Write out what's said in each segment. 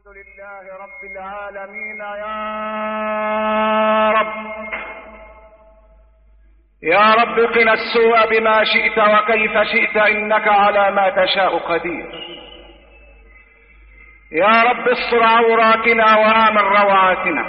لله رب العالمين. يا رب قنا السوء بما شئت وكيف شئت، إنك على ما تشاء قدير. يا رب استر عوراتنا وآمن روعاتنا.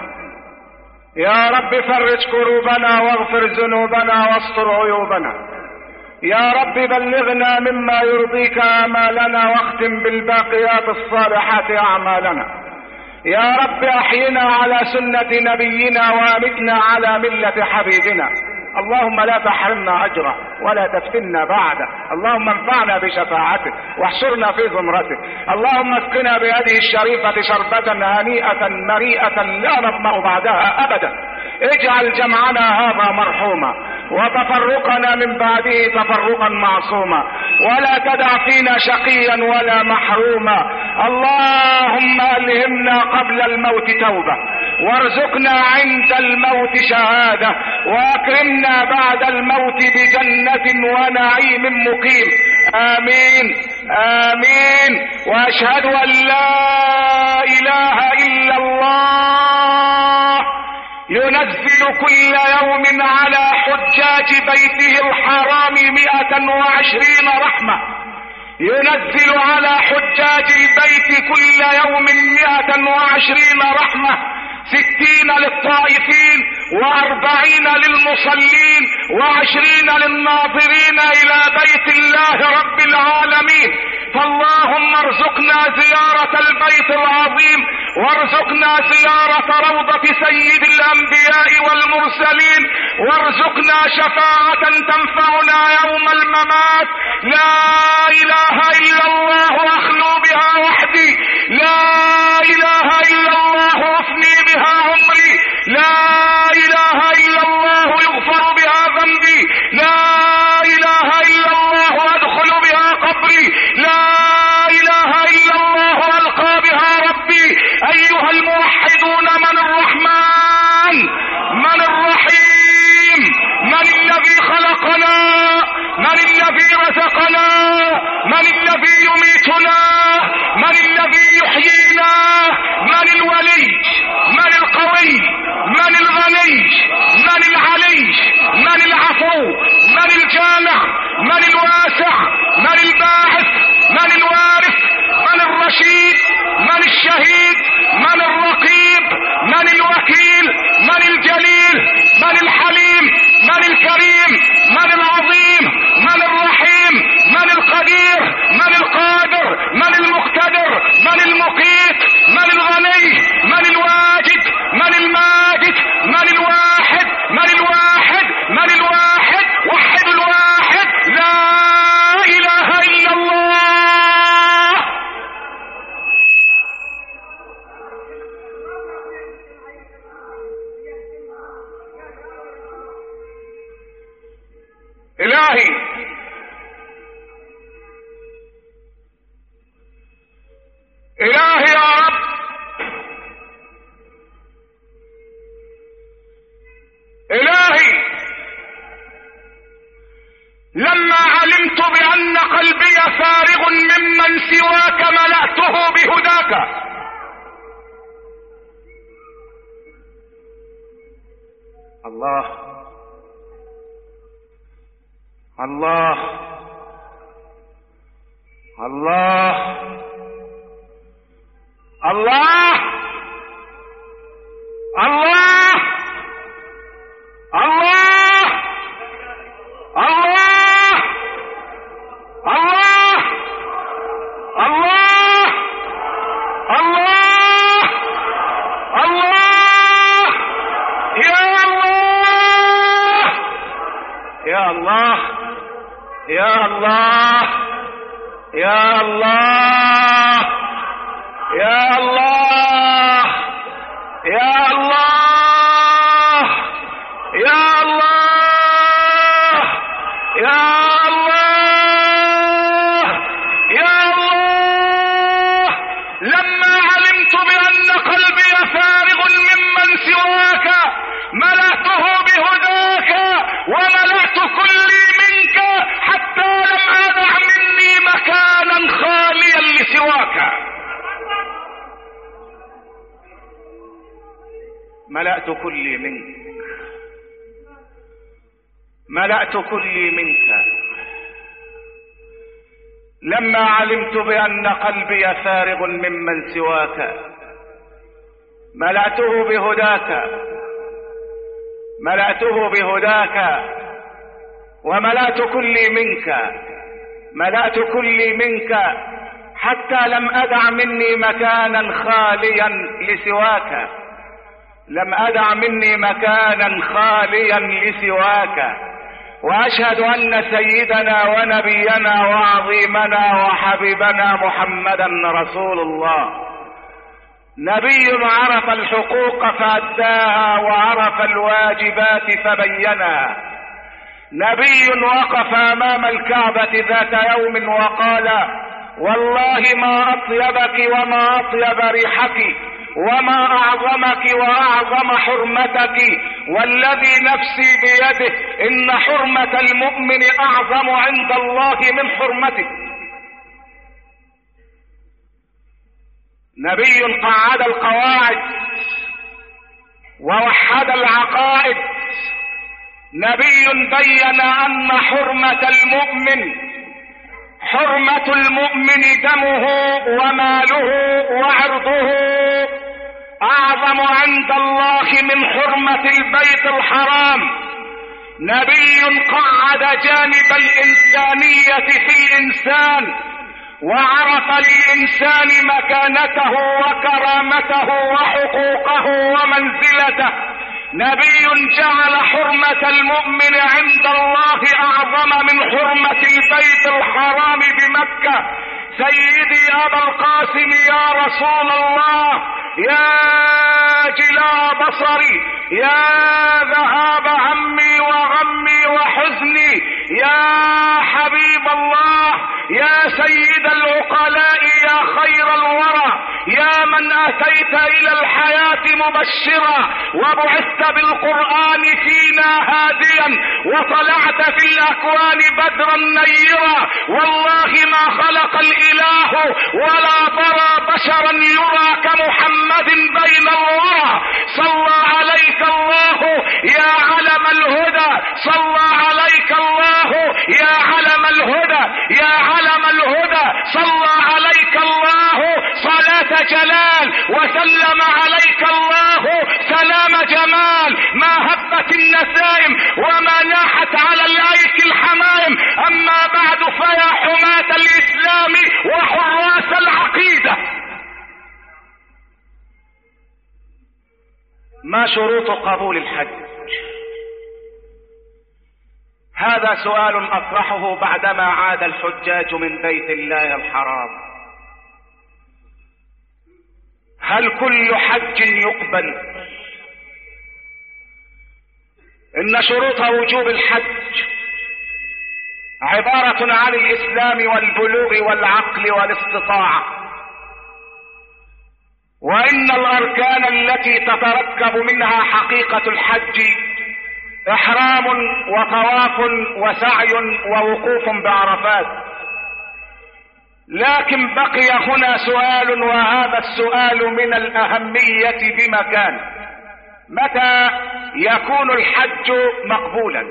يا رب فرج كروبنا واغفر ذنوبنا واستر عيوبنا. يا رب بلغنا مما يرضيك آمالنا واختم بالباقيات الصالحات أعمالنا. يا رب أحينا على سنة نبينا وامتنا على ملة حبيبنا. اللهم لا تحرمنا أجره ولا تفتنا بعده. اللهم انفعنا بشفاعته واحشرنا في زمرته. اللهم اسقنا بيده الشريفة شربة هنيئة مريئة لا نظمأ بعدها أبدا. اجعل جمعنا هذا مرحوما وتفرقنا من بعده تفرقا معصوما، ولا تدع فينا شقيا ولا محروما. اللهم ألهمنا قبل الموت توبة، وارزقنا عند الموت شهادة، واكرمنا بعد الموت بجنة ونعيم مقيم. آمين آمين. وأشهد أن لا إله إلا الله ينزل كل يوم على حجاج بيته الحرام 120 رحمة. ينزل على حجاج البيت كل يوم 120 رحمة، 60 للطائفين و40 للمصلين و20 للناظرين إلى بيت الله رب العالمين. فاللهم ارزقنا زيارة البيت العظيم، وارزقنا زيارة روضة سيد الأنبياء والمرسلين، وارزقنا شفاعة تنفعنا يوم الممات. لا إله إلا الله أخلو بها وحدي، لا إله إلا الله أفني بها عمري، لا إله إلا الله يغفر بها ذنبي، لا إله إلا الله أدخل بها قبري، لا إله إلا الله ألقى بها ربي. أيها الموحدون، من الرحمن؟ من الرحيم؟ من الذي خلقنا؟ من الذي رزقنا؟ من الذي يميتنا؟ من الذي يحيينا؟ من الولي؟ من القوي؟ من الغني؟ من العلي؟ من العفو؟ من الجامع؟ من الواسع؟ من الباعث؟ من الوارث؟ من الرشيد؟ من الشهيد؟ من الرقيب؟ من الوكيل؟ من الجليل؟ من الحليم؟ من الكريم؟ من العظيم؟ من الرحيم؟ من القدير؟ من القادر؟ من المقتدر؟ من المقيت؟ من الغني؟ من الواجد؟ من الماجد؟ من الواحد؟ من الواحد؟ من الواحد؟ وحد الواحد. لا إله إلا الله. إلهي إلهي يا رب، إلهي لما علمت بأن قلبي فارغ ممن سواك ملأته بهداك. الله الله الله الله الله الله الله الله الله الله الله. يا الله يا الله يا الله يا الله يا الله يا الله يا الله يا الله يا الله. لما علمت بأن قلبي فارغ ممن سواك ملأته بهداك، وملأت كلي منك حتى لم أدع مني مكانا خاليا لسواك. ملأت كلي منك، ملأت كلي منك. لما علمت بأن قلبي فارغ ممن سواك ملأته بهداك، ملأته بهداك، وملأت كلي منك، ملأت كلي منك، حتى لم أدع مني مكانا خاليا لسواك، لم أدع مني مكانا خاليا لسواك. وأشهد أن سيدنا ونبينا وعظيمنا وحبيبنا محمدا رسول الله، نبي عرف الحقوق فأداها وعرف الواجبات فبينها، نبي وقف أمام الكعبة ذات يوم وقال: والله ما أطيبك وما أطيب ريحك وما أعظمك وأعظم حرمتك، والذي نفسي بيده إن حرمة المؤمن أعظم عند الله من حرمته. نبي قعد القواعد ووحد العقائد، نبي بين أن حرمة المؤمن، حرمة المؤمن دمه وماله وعرضه أعظم عند الله من حرمة البيت الحرام. نبي قعد جانب الإنسانية في الإنسان وعرف للإنسان مكانته وكرامته وحقوقه ومنزلته. نبي جعل حرمة المؤمن عند الله أعظم من حرمة البيت الحرام بمكة. سيدي أبا القاسم يا رسول الله، يا جلاء بصري، يا ذهاب همي وغمي وحزني، يا حبيب الله، يا سيد العقلاء، يا خير الورى، يا من أتيت إلى الحياة مبشرا وبعثت بالقرآن فينا هاديا وطلعت في الأكوان بدرا نيرا. والله ما خلق الإله ولا برى بشرا يرى كمحمد بين الورى. صلى عليك الله يا علم الهدى، صلى عليك الله يا علم الهدى، يا علم الهدى، صلى عليك الله صلاة جلال وسلم عليك الله سلام جمال. ما هبت النسائم وما ناحت على الأيك الحمائم. أما بعد فيا حماة الإسلام وحراس العقيدة، ما شروط قبول الحج؟ هذا سؤال أطرحه بعدما عاد الحجاج من بيت الله الحرام. هل كل حج يقبل؟ إن شروط وجوب الحج عبارة عن الإسلام والبلوغ والعقل والاستطاعة، وإن الأركان التي تتركب منها حقيقة الحج إحرام وطواف وسعي ووقوف بعرفات. لكن بقي هنا سؤال، وهذا السؤال من الأهمية بمكان: متى يكون الحج مقبولا؟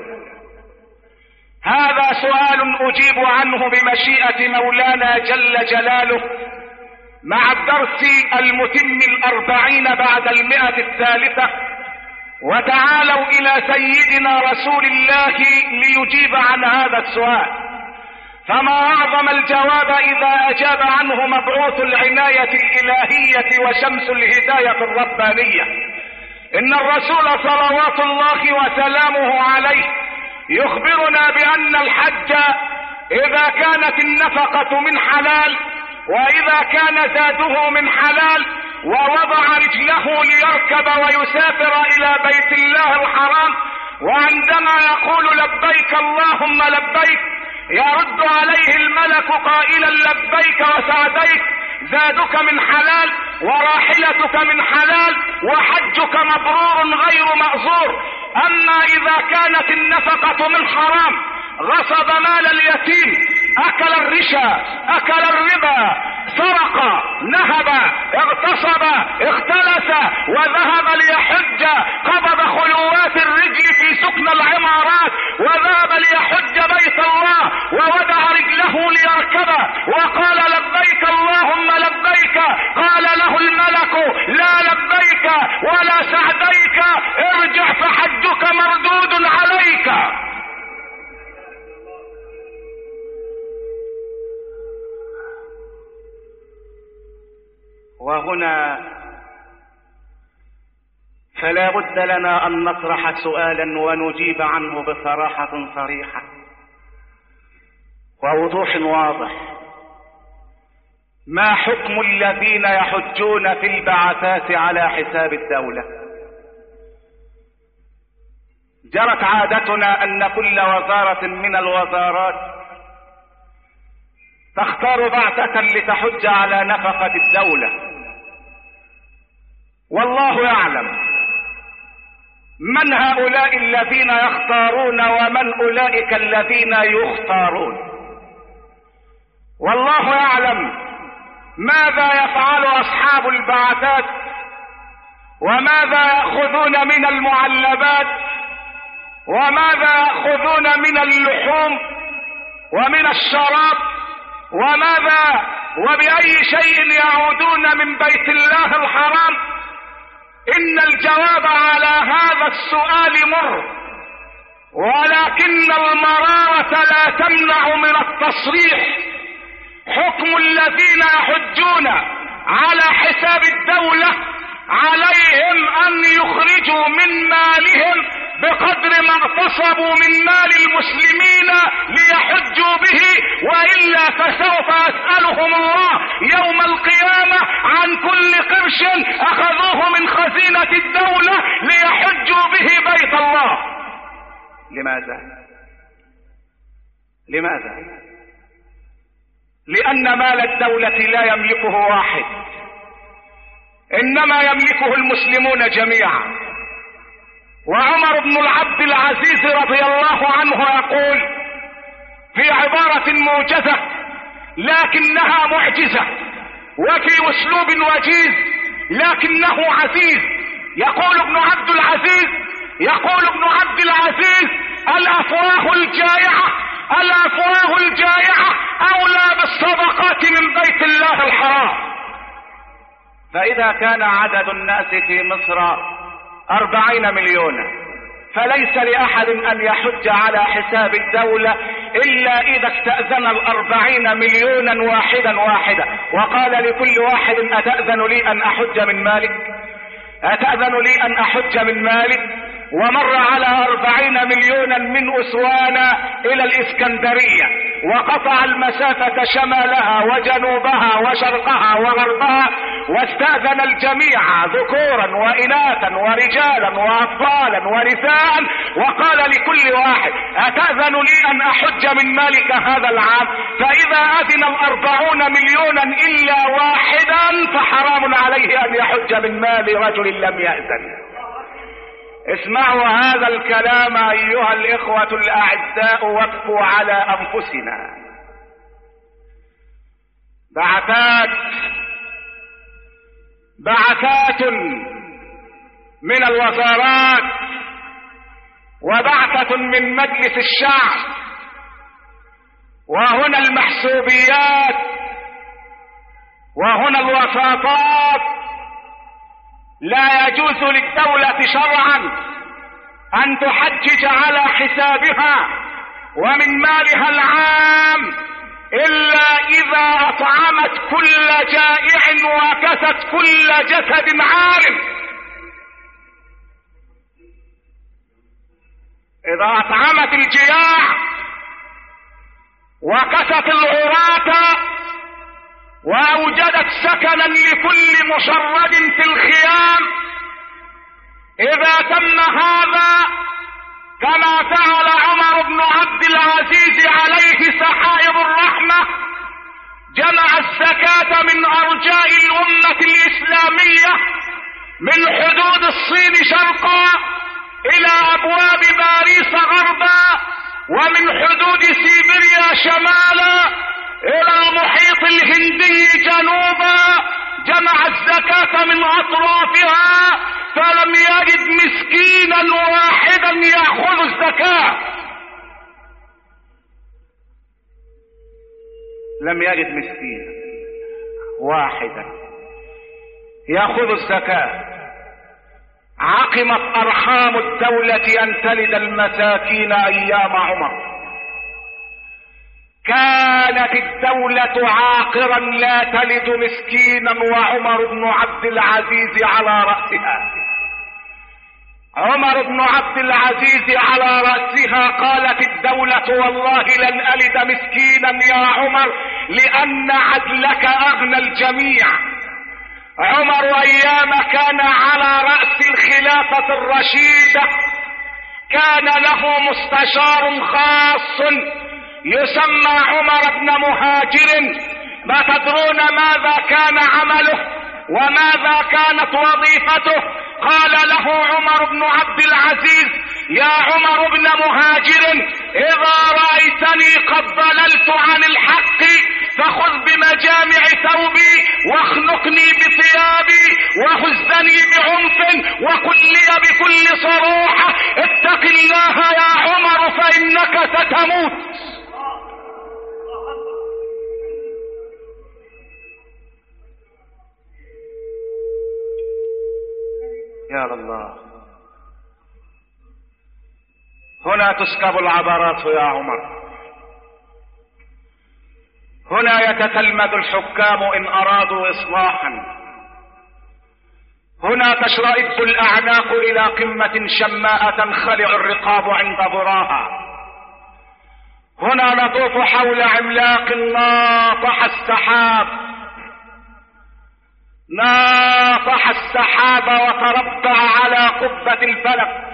هذا سؤال أجيب عنه بمشيئة مولانا جل جلاله مع الدرس المتم 40 بعد 100 وتعالوا إلى سيدنا رسول الله ليجيب عن هذا السؤال. فما أعظم الجواب إذا أجاب عنه مبعوث العناية الإلهية وشمس الهداية الربانية. إن الرسول صلوات الله وسلامه عليه يخبرنا بأن الحج إذا كانت النفقة من حلال، وإذا كان زاده من حلال، ووضع رجله ليركب ويسافر إلى بيت الله الحرام، وعندما يقول لبيك اللهم لبيك يرد عليه الملك قائلا لبيك وسعديك، زادك من حلال وراحلتك من حلال وحجك مبرور غير مأزور. أما إذا كانت النفقة من حرام، غصب مال اليتيم، أكل الرشا، أكل الربا، سرق، نهب، اغتصب، اختلس، وذهب ليحج، قبض خلوات الرجل في سكن العمارات، وذهب ليحج بيت الله، ووضع رجله ليركبه، وقال لبيك اللهم لبيك، قال له الملك لا لبيك ولا سعديك، ارجع فحجك مردود عليك. وهنا فلا بد لنا أن نطرح سؤالا ونجيب عنه بصراحة صريحة ووضوح واضح. ما حكم الذين يحجون في البعثات على حساب الدولة؟ جرت عادتنا أن كل وزارة من الوزارات تختار بعثة لتحج على نفقة الدولة، والله يعلم من هؤلاء الذين يختارون ومن أولئك الذين يختارون، والله يعلم ماذا يفعل أصحاب البعثات وماذا يأخذون من المعلبات وماذا يأخذون من اللحوم ومن الشراب وماذا وبأي شيء يعودون من بيت الله الحرام. إن الجواب على هذا السؤال مر، ولكن المرارة لا تمنع من التصريح. حكم الذين يحجون على حساب الدولة عليهم أن يخرجوا من مالهم بقدر ما اغتصبوا من مال المسلمين ليحجوا به، وإلا فسوف يسألهم الله يوم القيامة عن كل قرش أخذوه من خزينة الدولة ليحجوا به بيت الله. لماذا؟ لأن مال الدولة لا يملكه واحد، إنما يملكه المسلمون جميعا. وعمر بن العبد العزيز رضي الله عنه يقول في عبارة موجزة لكنها معجزة، وفي أسلوب وجيز لكنه عزيز. يقول ابن عبد العزيز الأفواه الجائعة أولى بالصدقات من بيت الله الحرام. فإذا كان عدد الناس في مصر 40 مليونا، فليس لأحد أن يحج على حساب الدولة إلا إذا استأذن 40 مليونا واحدا وقال لكل واحد أتأذن لي أن أحج من مالك؟ أتأذن لي أن أحج من مالك؟ ومر على 40 مليونا من أسوان إلى الإسكندرية، وقطع المسافة شمالها وجنوبها وشرقها وغربها، واستأذن الجميع ذكورا وإناثا ورجالا وأطفالا ونساء، وقال لكل واحد أتأذن لي أن أحج من مالك هذا العام؟ فإذا أذن 40 مليونا إلا واحدا فحرام عليه أن يحج من مال رجل لم يأذن. اسمعوا هذا الكلام أيها الإخوة الأعزاء، واقفوا على أنفسنا. بعثات من الوزارات وبعثة من مجلس الشعب، وهنا المحسوبيات وهنا الوساطات. لا يجوز للدولة شرعا أن تحجج على حسابها ومن مالها العام إلا إذا أطعمت كل جائع وكست كل جسد عار. إذا أطعمت الجياع وكست العراة وأوجدت سكنا لكل مشرد في الخيام، إذا تم هذا كما فعل عمر بن عبد العزيز عليه سحائب الرحمة، جمع الزكاة من أرجاء الأمة الإسلامية من حدود الصين شرقا إلى أبواب باريس غربا، ومن حدود سيبيريا شمالا الى المحيط الهندي جنوبا، جمع الزكاة من اطرافها، فلم يجد مسكينا واحدا يأخذ الزكاة. لم يجد مسكينا واحدا يأخذ الزكاة. عقمت ارحام الدولة ان تلد المساكين ايام عمر. كانت الدولة عاقرا لا تلد مسكينا وعمر بن عبد العزيز على رأسها. عمر بن عبد العزيز على رأسها. قالت الدولة والله لن ألد مسكينا يا عمر لأن عدلك أغنى الجميع. عمر أيام كان على رأس الخلافة الرشيدة كان له مستشار خاص يسمى عمر بن مهاجر. ما تدرون ماذا كان عمله وماذا كانت وظيفته؟ قال له عمر بن عبد العزيز: يا عمر بن مهاجر، إذا رأيتني قد ضللت عن الحق فخذ بمجامع ثوبي واخنقني بثيابي وهزني بعنف وقل لي بكل صراحة: اتق الله يا عمر فإنك ستموت. يا الله، هنا تسكب العبرات يا عمر. هنا يتتلمذ الحكام إن أرادوا إصلاحا. هنا تشرئب الأعناق إلى قمة شماء تنخلع الرقاب عند ذراها. هنا نطوف حول عملاق ناطح السحاب، ناطح السحاب وتربع على قبة الفلك.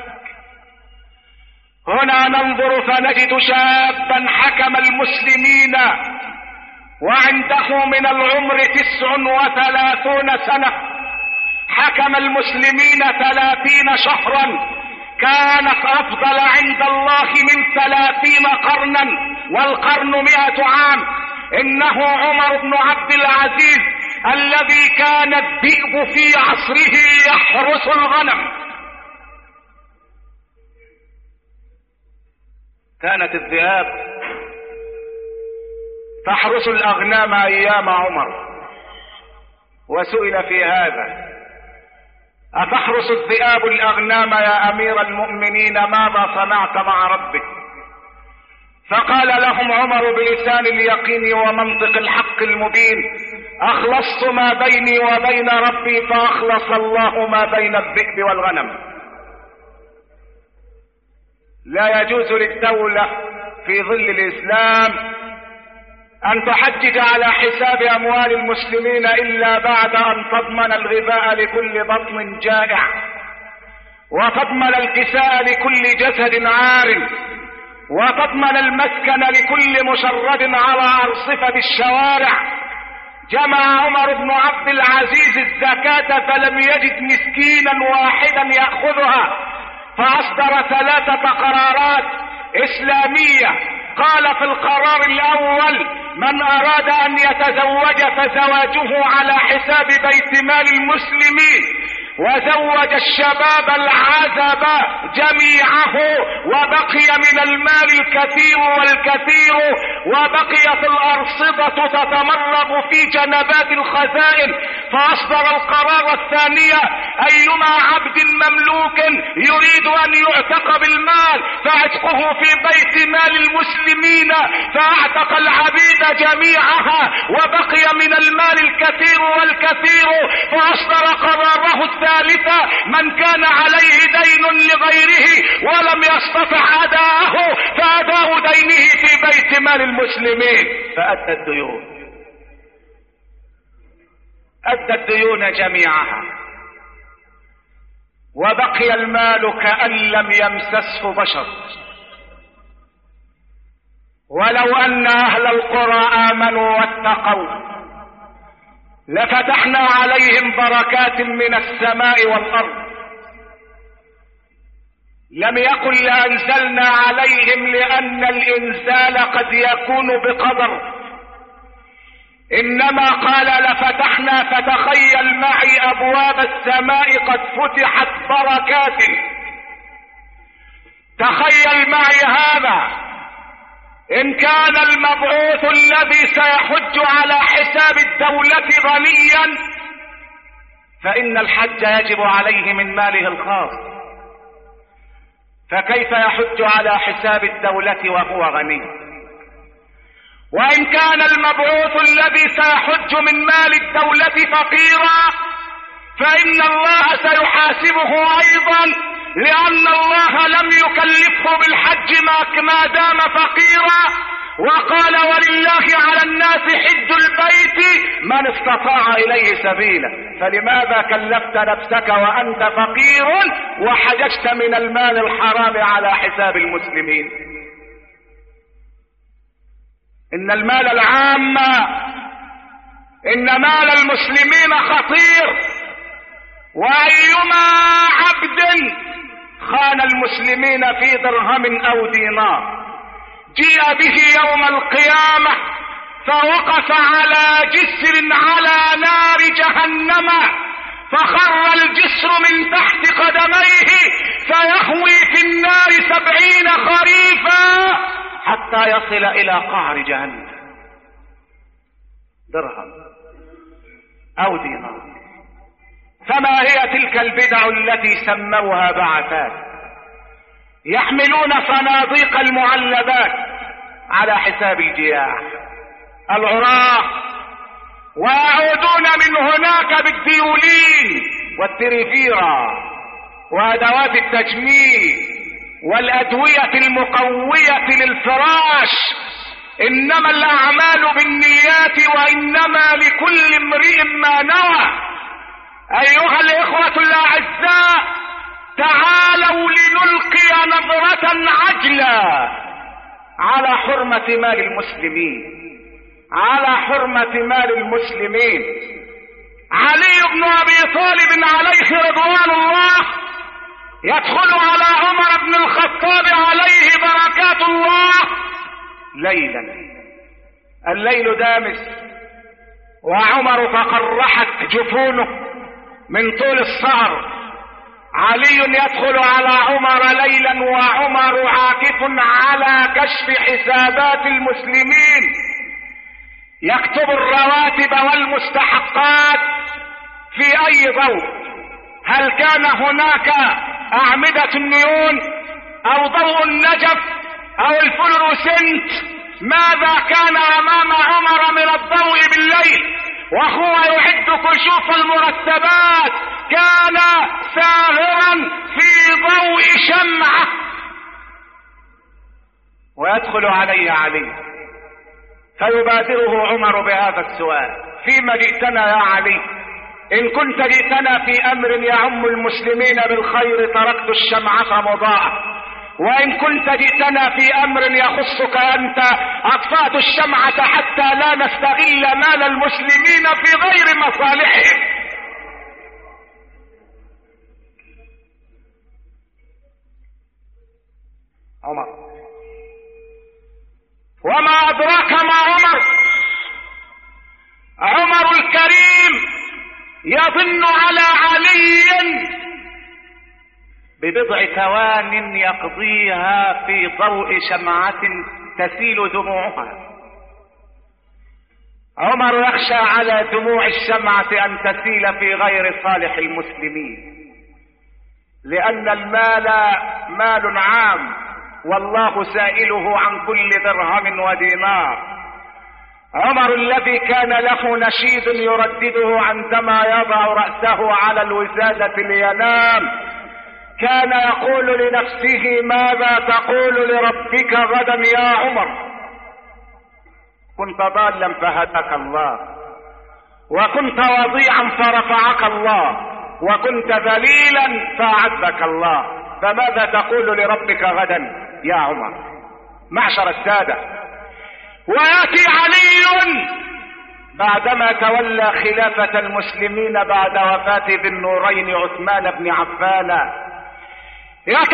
هنا ننظر فنجد شابا حكم المسلمين وعنده من العمر 39 سنة. حكم المسلمين 30 شهرا، كانت أفضل عند الله من 30 قرنا، والقرن 100 عام. إنه عمر بن عبد العزيز الذي كان الذئب في عصره يحرس الغنم. كانت الذئاب تحرس الأغنام أيام عمر. وسئل في هذا: أتحرس الذئاب الأغنام يا أمير المؤمنين؟ ماذا صنعت مع ربك؟ فقال لهم عمر بلسان اليقين ومنطق الحق المبين: أخلصت ما بيني وبين ربي فأخلص الله ما بين الذئب والغنم. لا يجوز للدولة في ظل الإسلام أن تحجج على حساب أموال المسلمين إلا بعد أن تضمن الغذاء لكل بطن جائع، وتضمن الكساء لكل جسد عار، وتضمن المسكن لكل مشرد على أرصفة الشوارع. جمع عمر بن عبد العزيز الزكاة فلم يجد مسكينا واحدا يأخذها، فأصدر 3 قرارات إسلامية. قال في القرار الأول: من أراد أن يتزوج فزواجه على حساب بيت مال المسلمين، وزوج الشباب العزب جميعه، وبقي من المال الكثير والكثير، وبقيت الأرصدة تتمرغ في جنبات الخزائن. فأصدر القرار الثانية: أيما عبد مملوك يريد أن يعتق بالمال فاعتقه في بيت مال المسلمين، فاعتق العبيد جميعها وبقي من المال الكثير والكثير. فأصدر قراره الثالثة: من كان عليه دين لغيره ولم يستطع أداءه فأداء دينه في بيت مال المسلمين. فأدى الديون، أدى الديون جميعها، وبقي المال كأن لم يمسسه بشر. ولو أن أهل القرى آمنوا واتقوا لفتحنا عليهم بركات من السماء والأرض. لم يكن لأنزلنا عليهم، لأن الإنزال قد يكون بقدر انما قال لفتحنا، فتخيل معي ابواب السماء قد فتحت بركات. تخيل معي هذا، ان كان المبعوث الذي سيحج على حساب الدولة غنيا، فان الحج يجب عليه من ماله الخاص، فكيف يحج على حساب الدولة وهو غني؟ وان كان المبعوث الذي سيحج من مال الدولة فقيرا، فان الله سيحاسبه ايضا، لان الله لم يكلفه بالحج ما دام فقيرا، وقال ولله على الناس حج البيت من استطاع اليه سبيلا. فلماذا كلفت نفسك وانت فقير وحججت من المال الحرام على حساب المسلمين؟ ان المال العام، ان مال المسلمين خطير، وايما عبد خان المسلمين في درهم او دينار جيء به يوم القيامة فوقف على جسر على نار جهنم، فخر الجسر من تحت قدميه فيهوي في النار 70 خريفا حتى يصل الى قعر جهنم. درهم او دينار. فما هي تلك البدع التي سموها بعثات؟ يحملون صناديق المعلبات على حساب الجياع العراة، ويعودون من هناك بالديولين والتريفيرا وادوات التجميل والادوية المقوية للفراش. انما الاعمال بالنيات وانما لكل امرئ ما نوى. ايها الاخوة الاعزاء، تعالوا لنلقي نظرة عجلة على حرمة مال المسلمين، على حرمة مال المسلمين. علي بن ابي طالب عليه رضوان الله يدخل على عمر بن الخطاب عليه بركات الله ليلا، الليل دامس وعمر تقرحت جفونه من طول السهر. علي يدخل على عمر ليلا وعمر عاكف على كشف حسابات المسلمين، يكتب الرواتب والمستحقات في اي ضوء. هل كان هناك اعمدة النيون او ضوء النجف او الفلوروسنت؟ ماذا كان امام عمر من الضوء بالليل وهو يعد كشوف المرتبات؟ كان ساهرا في ضوء شمعة. ويدخل علي علي فيبادره عمر بهذا السؤال: فيما جئتنا يا علي؟ ان كنت جئتنا في امر يعم المسلمين بالخير تركت الشمعة مضاءة، وان كنت جئتنا في امر يخصك انت اطفأت الشمعة حتى لا نستغل مال المسلمين في غير مصالحهم. عمر، وما ادراك ما عمر؟ عمر الكريم يظن على علي ببضع ثوان يقضيها في ضوء شمعة تسيل دموعها. عمر يخشى على دموع الشمعة ان تسيل في غير صالح المسلمين، لان المال مال عام والله سائله عن كل درهم ودينار. عمر الذي كان له نشيد يردده عندما يضع رأسه على الوسادة لينام، كان يقول لنفسه: ماذا تقول لربك غدا يا عمر؟ كنت ضالا فهداك الله، وكنت وضيعا فرفعك الله، وكنت ذليلا فأعزك الله، فماذا تقول لربك غدا يا عمر؟ معشر السادة، ويأتي علي بعدما تولى خلافة المسلمين بعد وفاة ذي النورين عثمان بن عفان،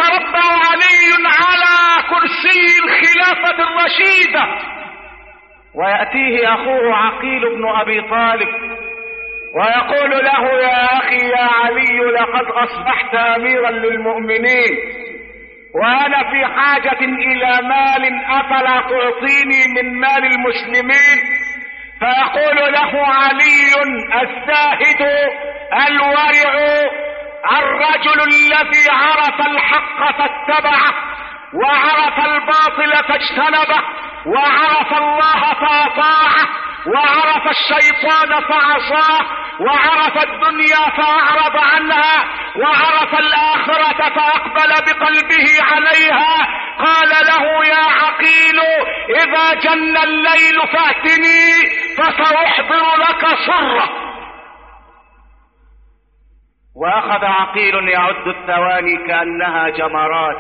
يتربع علي على كرسي الخلافة الرشيدة ويأتيه أخوه عقيل بن أبي طالب ويقول له: يا أخي يا علي، لقد أصبحت أميرا للمؤمنين وأنا في حاجة إلى مال، أفلا تعطيني من مال المسلمين؟ فيقول له علي: الزاهد الورع الرجل الذي عرف الحق فاتبعه، وعرف الباطل فاجتنبه، وعرف الله فأطاعه، وعرف الشيطان فعصاه، وعرف الدنيا فأعرض عنها، وعرف الآخرة فأقبل بقلبه عليها. قال له: يا عقيل، إذا جن الليل فأتني فسأحضر لك صرة. وأخذ عقيل يعد الثواني كأنها جمرات،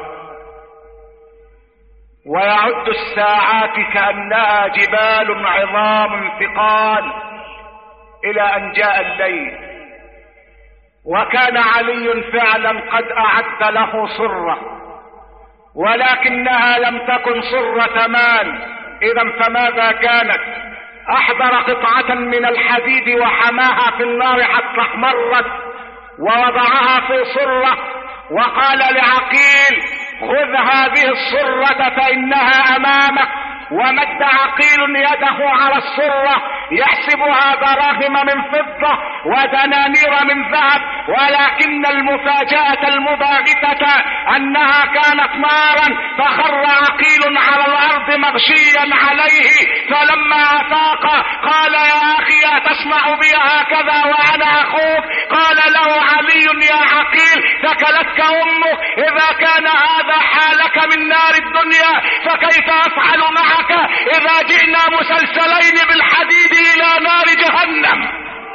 ويعد الساعات كأنها جبال عظام ثقال، إلى أن جاء الليل. وكان علي فعلا قد أعد له صرة، ولكنها لم تكن صرة مال. إذا فماذا كانت؟ أحضر قطعة من الحديد وحماها في النار حتى احمرت، ووضعها في صرة، وقال لعقيل: خذ هذه الصرة فإنها أمامك. ومد عقيل يده على الصرة يحسبها دراهم من فضة ودنانير من ذهب، ولكن المفاجأة المباغتة أنها كانت نارا، فخر عقيل على الأرض مغشيا عليه. فلما أفاق قال: يا أخي أتسمع بي هكذا وأنا أخوك؟ قال له علي: يا عقيل، ثكلتك أمك، إذا كان هذا حالك من نار الدنيا فكيف أفعل معك إذا جئنا مسلسلين بالحديد إلى نار جهنم؟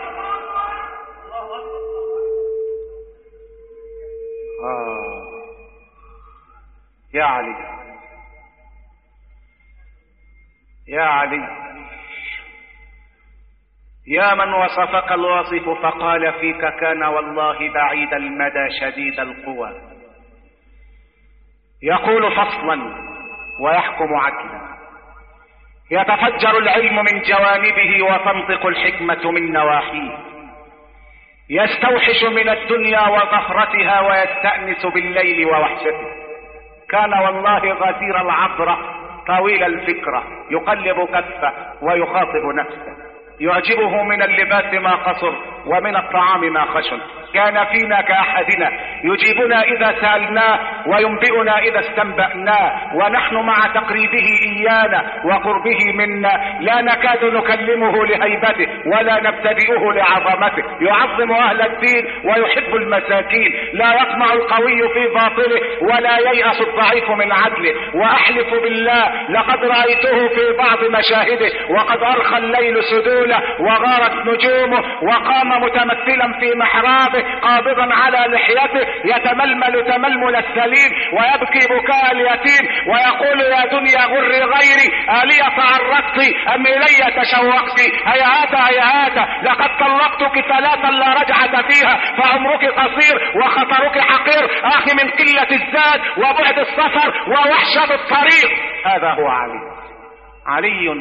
يا علي، يا علي، يا من وصفك الواصف فقال فيك: كان والله بعيد المدى شديد القوى، يقول فصلا ويحكم عدلا، يتفجر العلم من جوانبه وتنطق الحكمة من نواحيه، يستوحش من الدنيا وزهرتها ويستأنس بالليل ووحشته. كان والله غزير العبرة طويل الفكرة، يقلب كفه ويخاطب نفسه، يعجبه من اللباس ما قصر ومن الطعام ما خشن. كان فينا كأحدنا، يجيبنا إذا سألناه وينبئنا إذا استنبأناه، ونحن مع تقريبه إيانا وقربه منا لا نكاد نكلمه لهيبته ولا نبتدئه لعظمته. يعظم أهل الدين ويحب المساكين، لا يطمع القوي في باطله ولا ييأس الضعيف من عدله. وأحلف بالله لقد رأيته في بعض مشاهده وقد أرخى الليل سدوله وغارت نجومه، وقام متمثلا في محرابه قابضا على لحيته يتململ تململ السليم ويبكي بكاء اليتيم ويقول: يا دنيا غري غيري، ألي تعرضت أم إلي تشوقت؟ هيهات هيهات، لقد طلقتك ثلاثا لا رجعة فيها، فعمرك قصير وخطرك حقير، أخي من قلة الزاد وبعد السفر ووحشة الطريق. هذا هو علي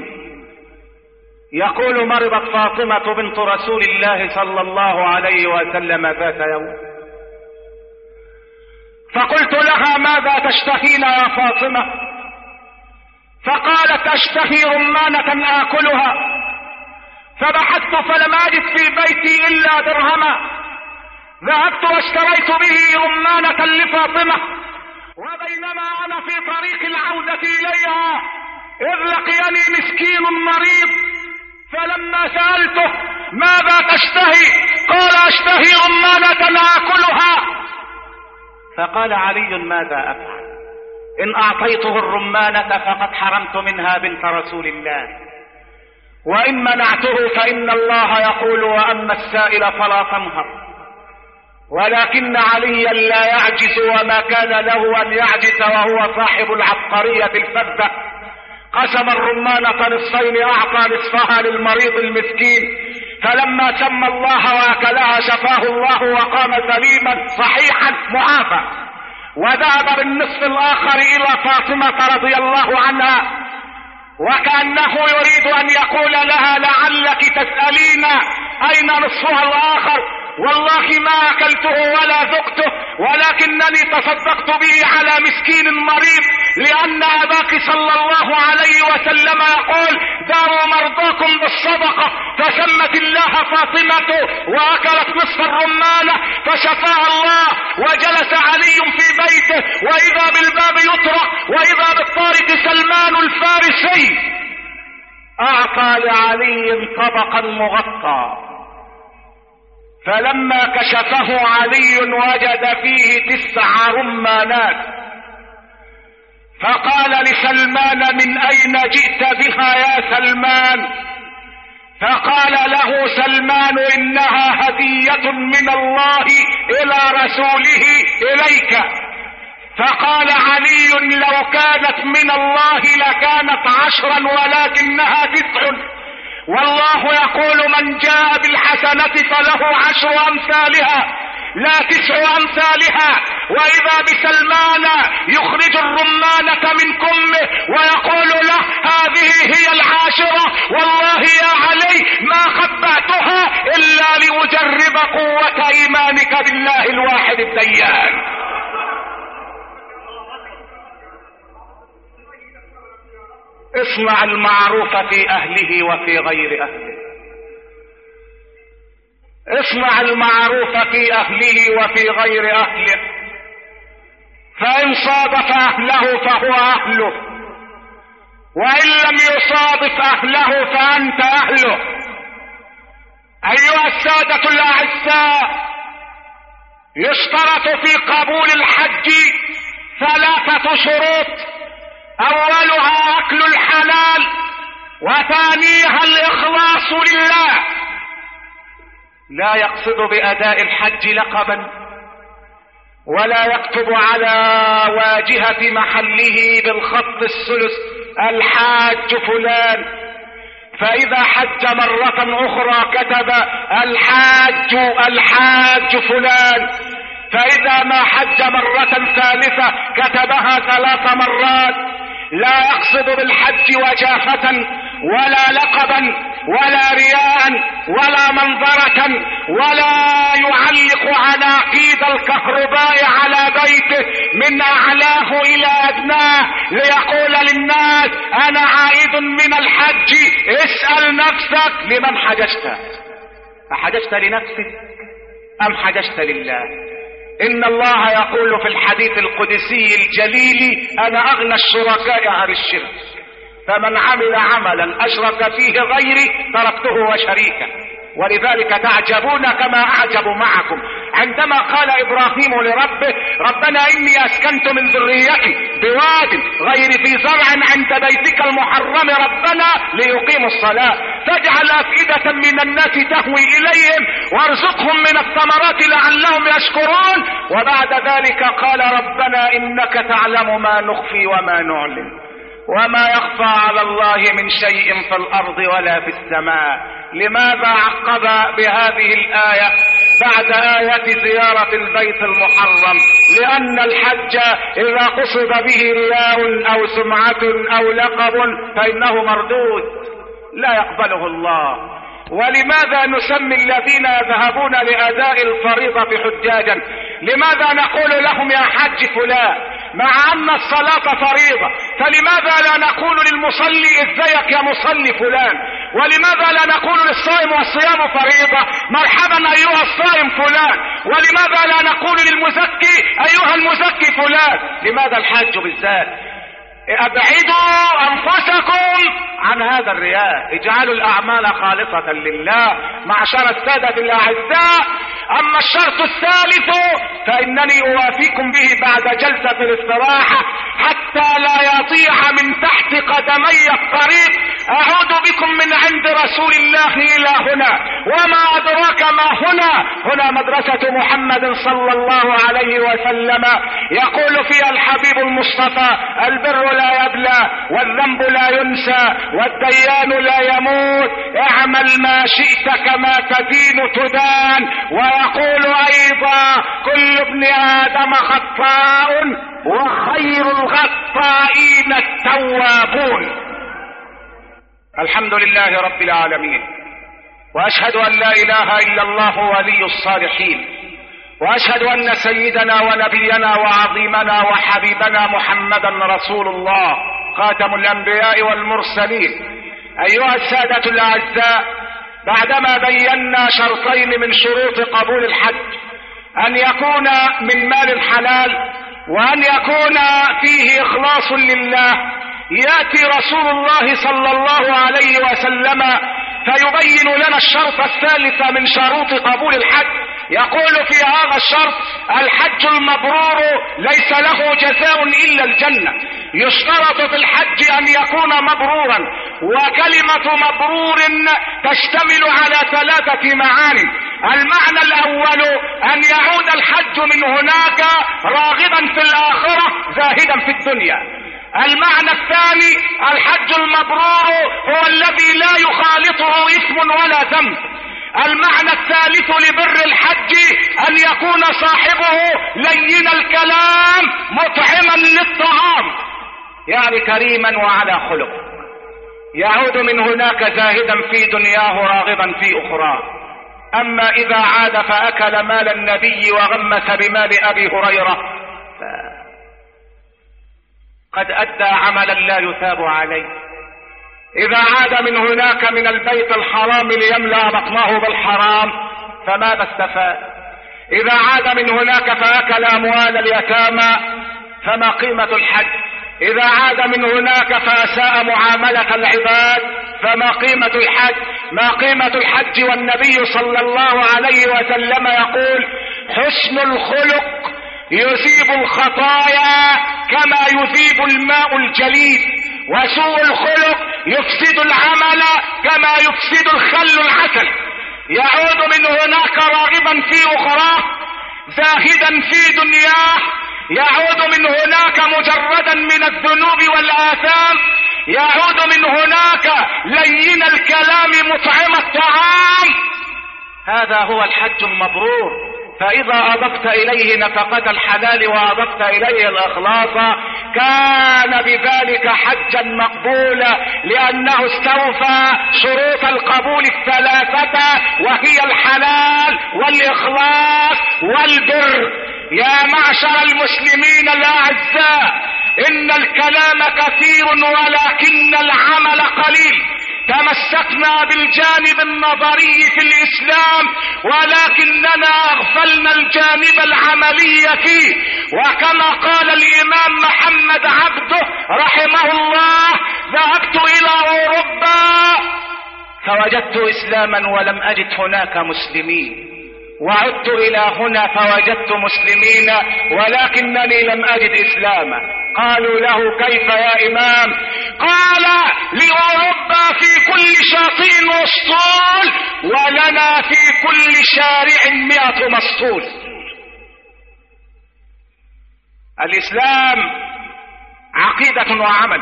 يقول: مرضت فاطمة بنت رسول الله صلى الله عليه وسلم ذات يوم، فقلت لها: ماذا تشتهين يا فاطمة؟ فقالت: أشتهي رمانة آكلها. فبحثت فلم أجد في بيتي إلا درهما، ذهبت واشتريت به رمانة لفاطمة، وبينما أنا في طريق العودة إليها إذ لقيني مسكين مريض، فلما سألته: ماذا تشتهي؟ قال: أشتهي رمانة آكلها. فقال علي: ماذا أفعل؟ إن أعطيته الرمانة فقد حرمت منها بنت رسول الله، وإن منعته فإن الله يقول: وأما السائل فلا تنهر. ولكن عليا لا يعجز، وما كان له أن يعجز وهو صاحب العبقرية الفذة. قسم الرمانة نصفين، أعطى نصفها للمريض المسكين، فلما سمى الله وأكلها شفاه الله وقام سليما صحيحا معافى. وذهب بالنصف الآخر إلى فاطمة رضي الله عنها وكأنه يريد أن يقول لها لعلك تسألين أين نصفها الآخر، والله ما أكلته ولا ذقته، ولكنني تصدقت به على مسكين مريض، لأن أباك صلى الله عليه وسلم يقول داروا مرضاكم بالصدقة، فسمت الله فاطمة وأكلت نصف الرمانة فشفاها الله، وجلس علي في بيته وإذا بالباب يطرق وإذا بالطارق سلمان الفارسي أعطى لعلي طبقا مغطى، فلما كشفه علي وجد فيه 9 رمانات، فقال لسلمان من أين جئت بها يا سلمان؟ فقال له سلمان إنها هدية من الله إلى رسوله إليك. فقال علي لو كانت من الله لكانت 10 ولكنها 9، والله يقول من جاء بالحسنة فله 10 أمثالها لا 9 أمثالها. وإذا بسلمان يخرج الرمانة من كمه ويقول له هذه هي 10، والله يا علي ما خبأتها إلا لأجرب قوة إيمانك بالله الواحد الديان. اصنع المعروف في أهله وفي غير أهله، اصنع المعروف في أهله وفي غير أهله، فإن صادف أهله فهو أهله، وإن لم يصادف أهله فأنت أهله. أيها السادة الأعزاء، يشترط في قبول الحج 3 شروط، أولها أكل الحلال، وثانيها الإخلاص لله. لا يقصد بأداء الحج لقبا، ولا يكتب على واجهة محله بالخط الثلث الحاج فلان، فإذا حج مرة أخرى كتب الحاج فلان، فإذا ما حج مرة ثالثة كتبها 3 مرات. لا يقصد بالحج وجافة ولا لقبا ولا رياء ولا منظرة، ولا يعلق عناقيد الكهرباء على بيته من أعلاه إلى أدناه ليقول للناس أنا عائد من الحج. اسأل نفسك لمن حججت؟ أحججت لنفسك أم حججت لله؟ إن الله يقول في الحديث القدسي الجليل أنا أغنى الشركاء عن الشرك، فمن عمل عملا أشرك فيه غيري تركته وشريكه. ولذلك تعجبون كما أعجب معكم عندما قال إبراهيم لربه ربنا إني أسكنت من ذريتي بواد غير ذي زرع عند بيتك المحرم ربنا ليقيموا الصلاة فاجعل أفئدة من الناس تهوي إليهم وارزقهم من الثمرات لعلهم يشكرون. وبعد ذلك قال ربنا إنك تعلم ما نخفي وما نعلن وما يخفى على الله من شيء في الأرض ولا في السماء. لماذا عقب بهذه الآية بعد آية زيارة البيت المحرم؟ لأن الحج إذا قصد به رياء أو سمعة أو لقب فإنه مردود لا يقبله الله. ولماذا نسمي الذين يذهبون لأداء الفريضة حجاجا؟ لماذا نقول لهم يا حج فلان مع أن الصلاة فريضة؟ فلماذا لا نقول للمصلي ازيك يا مصلي فلان؟ ولماذا لا نقول للصائم والصيام فريضة مرحبا أيها الصائم فلان؟ ولماذا لا نقول للمزكي أيها المزكي فلان؟ لماذا الحج بالذات؟ ابعدوا أنفسكم عن هذا الرياء، اجعلوا الأعمال خالصة لله معشر السادة الأعزاء. أما الشرط الثالث فإنني أوافيكم به بعد جلسة الاستراحة حتى لا يضيع من تحت قدمي الطريق. أعود بكم من عند رسول الله إلى هنا، وما أدراك ما هنا؟ هنا مدرسة محمد صلى الله عليه وسلم يقول فيها الحبيب المصطفى البر لا يبلى والذنب لا ينسى والديان لا يموت، اعمل ما شئت كما تدين تدان. ويقول أيضا كل ابن آدم خطاء وخير الخطائين التوابون. الحمد لله رب العالمين، وأشهد أن لا إله إلا الله ولي الصالحين، وأشهد أن سيدنا ونبينا وعظيمنا وحبيبنا محمدا رسول الله خاتم الأنبياء والمرسلين. أيها السادة الأعزاء، بعدما بينا شرطين من شروط قبول الحج، أن يكون من مال حلال وأن يكون فيه إخلاص لله، يأتي رسول الله صلى الله عليه وسلم فيبين لنا الشرط الثالث من شروط قبول الحج. يقول في هذا الشرط: الحج المبرور ليس له جزاء إلا الجنة. يشترط في الحج أن يكون مبرورا، وكلمة مبرور تشتمل على 3 معاني. المعنى الأول أن يعود الحج من هناك راغبا في الآخرة زاهدا في الدنيا. المعنى الثاني: الحج المبرور هو الذي لا يخالطه إثم ولا ذنب. المعنى الثالث لبر الحج أن يكون صاحبه لين الكلام مطعما للطعام، يعني كريما وعلى خلق. يعود من هناك زاهدا في دنياه راغبا في أخراه. أما إذا عاد فأكل مال النبي وغمس بمال أبي هريرة قد أدى عملا لا يثاب عليه. إذا عاد من هناك من البيت الحرام ليملأ بطنه بالحرام فماذا استفاد؟ إذا عاد من هناك فأكل أموال اليتامى فما قيمة الحج؟ إذا عاد من هناك فأساء معاملة العباد فما قيمة الحج؟ ما قيمة الحج والنبي صلى الله عليه وسلم يقول: حسن الخلق يذيب الخطايا كما يذيب الماء الجليد، وسوء الخلق يفسد العمل كما يفسد الخل العسل. يعود من هناك راغبا في أخراه زاهدا في دنياه، يعود من هناك مجردا من الذنوب والآثام، يعود من هناك لين الكلام مطعم الطعام. هذا هو الحج المبرور. فإذا أضفت إليه نفقة الحلال وأضفت إليه الإخلاص كان بذلك حجا مقبولا، لأنه استوفى شروط القبول 3 وهي الحلال والإخلاص والبر. يا معشر المسلمين الأعزاء، إن الكلام كثير ولكن العمل قليل. تمسكنا بالجانب النظري في الإسلام ولكننا أغفلنا الجانب العملي فيه. وكما قال الإمام محمد عبده رحمه الله: ذهبت إلى أوروبا فوجدت إسلاما ولم أجد هناك مسلمين، وعدت إلى هنا فوجدت مسلمين ولكنني لم أجد إسلاما. قالوا له: كيف يا إمام؟ قال: لأوروبا في كل شاطئ مسطول، ولنا في كل شارع 100 مسطول. الإسلام عقيدة وعمل.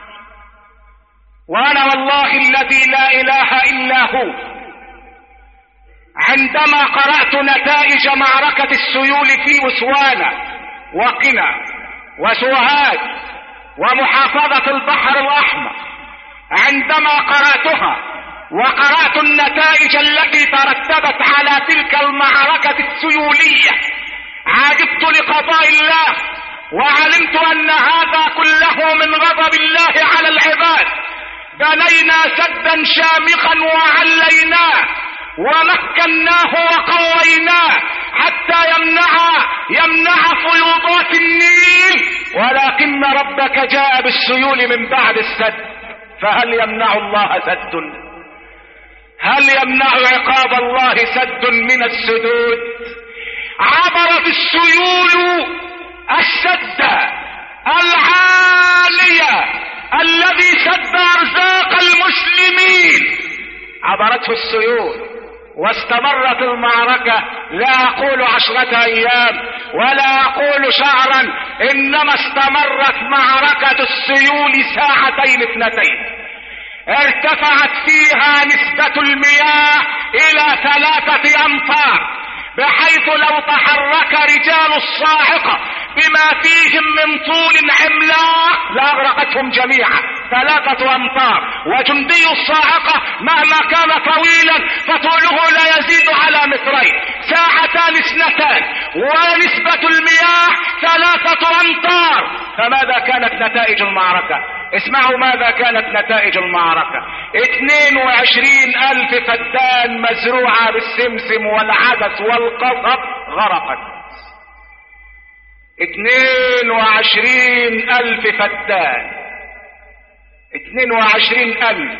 وأنا والله الذي لا إله إلا هو عندما قرأت نتائج معركة السيول في أسوان وقنا وسوهاج ومحافظة البحر الأحمر، عندما قرأتها وقرأت النتائج التي ترتبت على تلك المعركة السيولية، عجبت لقضاء الله وعلمت أن هذا كله من غضب الله على العباد. بنينا سدا شامخا وعليناه ومكناه وقويناه حتى يمنع فيوضات النيل، ولكن ربك جاء بالسيول من بعد السد. فهل يمنع الله سد؟ هل يمنع عقاب الله سد من السدود؟ عبرت السيول السد العالية الذي سد أرزاق المسلمين، عبرته السيول واستمرت المعركة. لا أقول 10 أيام ولا أقول شهرا، إنما استمرت معركة السيول 2 ساعة. ارتفعت فيها نسبة المياه إلى 3 أمتار، بحيث لو تحرك رجال الصاعقة بما فيهم من طول عملاق لأغرقتهم جميعا. 3 أمتار، وجندي الصاعقة مهما كان طويلا فطوله لا يزيد على 2 متر، 2 ساعتان، ونسبة المياه 3 أمتار. فماذا كانت نتائج المعركة؟ اسمعوا ماذا كانت نتائج المعركة. 22,000 فدان مزروعة بالسمسم والعدس والقصب غرقت. 22,000 فدان، 22,000.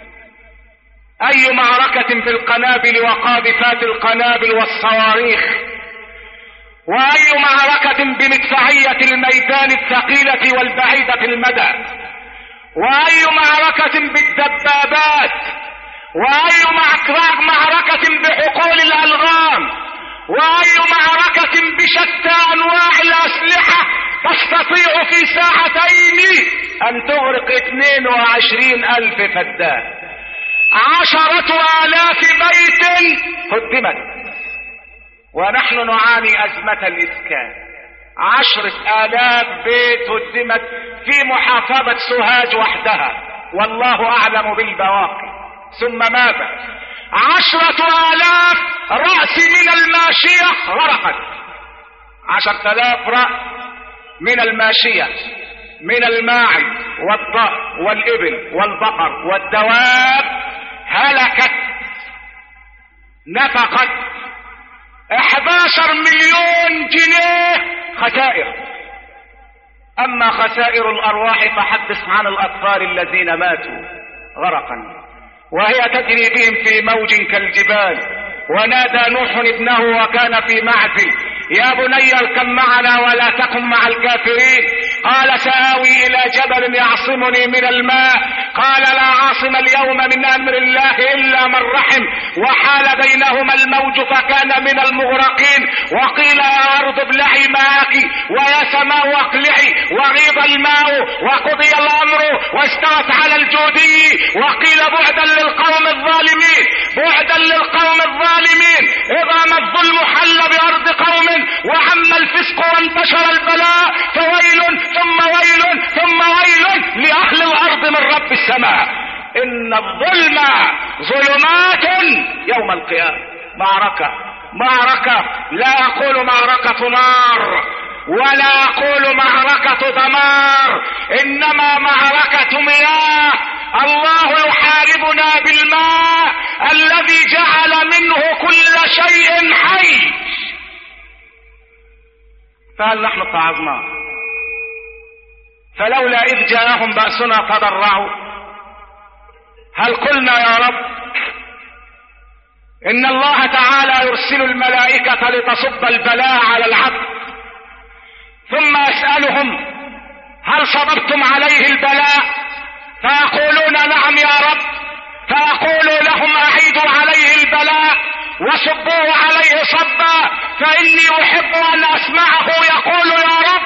أي معركة بالقنابل وقاذفات القنابل والصواريخ، وأي معركة بمدفعية الميدان الثقيلة والبعيدة المدى، وأي معركة بالدبابات، وأي معركة بحقول الألغام، وأي معركة بشتى أنواع الأسلحة تستطيع في ساعتين أن تغرق 22,000 فدان. 10,000 بيت هدمت، ونحن نعاني أزمة الإسكان. 10,000 بيت هدمت في محافظة سوهاج وحدها، والله أعلم بالبواقي. ثم ماذا؟ 10,000 رأس من الماشية غرقت. 10,000 رأس من الماشية، من الماعز والضأن والإبل والبقر والدواب هلكت، نفقت 11 مليون جنيه خسائر. أما خسائر الأرواح فحدث عن الأطفال الذين ماتوا غرقا وهي تجري بهم في موج كالجبال. ونادى نوح ابنه وكان في معزل: يا بني اركب معنا ولا تكن مع الكافرين. قال: سآوي إلى جبل يعصمني من الماء. قال: لا عاصم اليوم من أمر الله إلا من رحم. وحال بينهما الموج فكان من المغرقين. وقيل يا أرض ابلعي ماءك ويا سماء اقلعي، وغيض الماء وقضي الأمر واستوت على الجودي. وقيل بعدا للقوم الظالمين، بعدا للقوم الظالمين. إذا ما الظلم حل بأرض قوم وعم الفسق وانتشر البلاء فويل ثم ويل ثم ويل لأهل الأرض من رب السماء. إن الظلم ظلمات يوم القيامة. معركة لا أقول معركة نار ولا أقول معركة دمار، إنما معركة مياه. الله يحاربنا بالماء الذي جعل منه كل شيء حي. فهل نحن اتعظنا؟ فلولا إذ جاءهم بأسنا تضرعوا. هل قلنا يا رب إن الله تعالى يرسل الملائكة لتصب البلاء على العبد، ثم يسألهم: هل صبرتم عليه البلاء؟ فيقولون: نعم يا رب. فيقول لهم: أعيدوا عليه البلاء وصبوه عليه صبا، فإني أحب أن أسمعه يقول يا رب.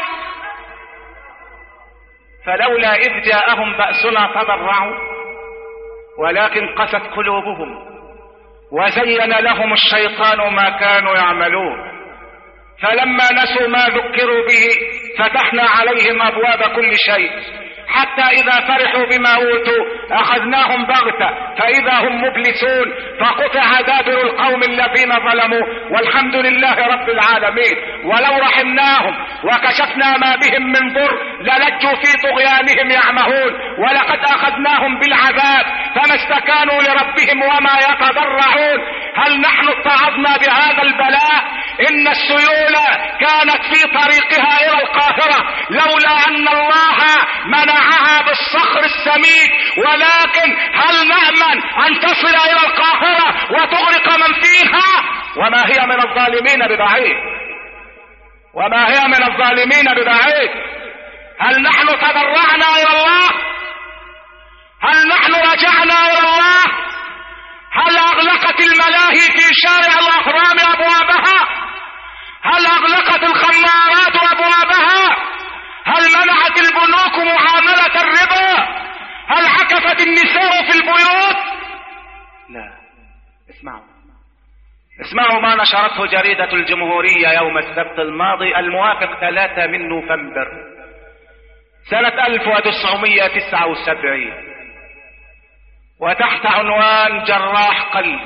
فلولا إذ جاءهم بأسنا تضرعوا، ولكن قست قلوبهم وزين لهم الشيطان ما كانوا يعملون. فلما نسوا ما ذكروا به فتحنا عليهم أبواب كل شيء، حتى إذا فرحوا بما أوتوا أخذناهم بغتة فإذا هم مبلسون. فقطع دابر القوم الذين ظلموا، والحمد لله رب العالمين. ولو رحمناهم وكشفنا ما بهم من ضر للجوا في طغيانهم يعمهون. ولقد أخذناهم بالعذاب فما استكانوا لربهم وما يتضرعون. هل نحن اتعظنا بهذا البلاء؟ إن السيولة كانت في طريقها إلى القاهرة لولا أن الله منعها بالصخر السميك. ولكن هل نأمن أن تصل إلى القاهرة وتغرق من فيها؟ وما هي من الظالمين ببعيد، وما هي من الظالمين ببعيد. هل نحن تضرعنا إلى الله؟ هل نحن رجعنا إلى الله؟ هل أغلقت الملاهي في شارع الأهرام أبوابها؟ هل أغلقت الخمارات أبوابها؟ هل منعت البنوك معاملة الربا؟ هل عكفت النساء في البيوت؟ لا. اسمعوا ما نشرته جريدة الجمهورية يوم السبت الماضي الموافق 3 من نوفمبر. سنة 1979 وتحت عنوان جراح قلب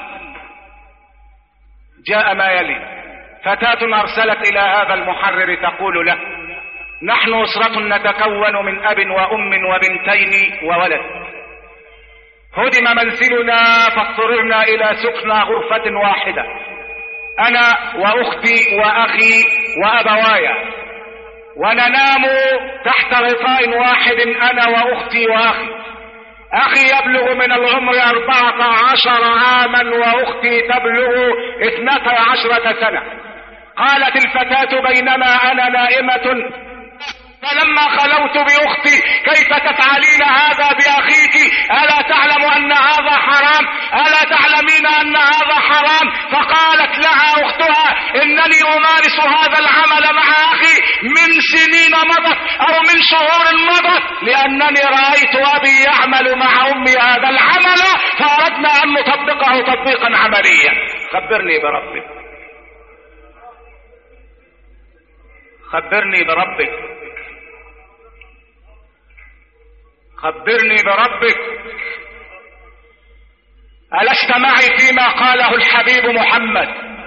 جاء ما يلي: فتاة أرسلت إلى هذا المحرر تقول له: نحن أسرة نتكون من أب وأم وبنتين وولد، هدم منزلنا فاضطررنا إلى سكن غرفة واحدة، أنا وأختي وأخي وأبوايا، وننام تحت غطاء واحد أنا وأختي وأخي. أخي يبلغ من العمر 14 عاما وأختي تبلغ 12 سنة. قالت الفتاة: بينما أنا نائمة فلما خلوت بأختي: كيف تفعلين هذا بأخيك؟ ألا تعلم أن هذا حرام؟ ألا تعلمين أن هذا حرام؟ فقالت لها أختها: إنني أمارس هذا العمل مع أخي من سنين مضت أو من شهور مضت، لأنني رأيت أبي يعمل مع أمي هذا العمل فأردنا أن نطبقه تطبيقا عمليا. خبرني بربك، خبرني بربك، خبرني بربك. ألست معي فيما قاله الحبيب محمد: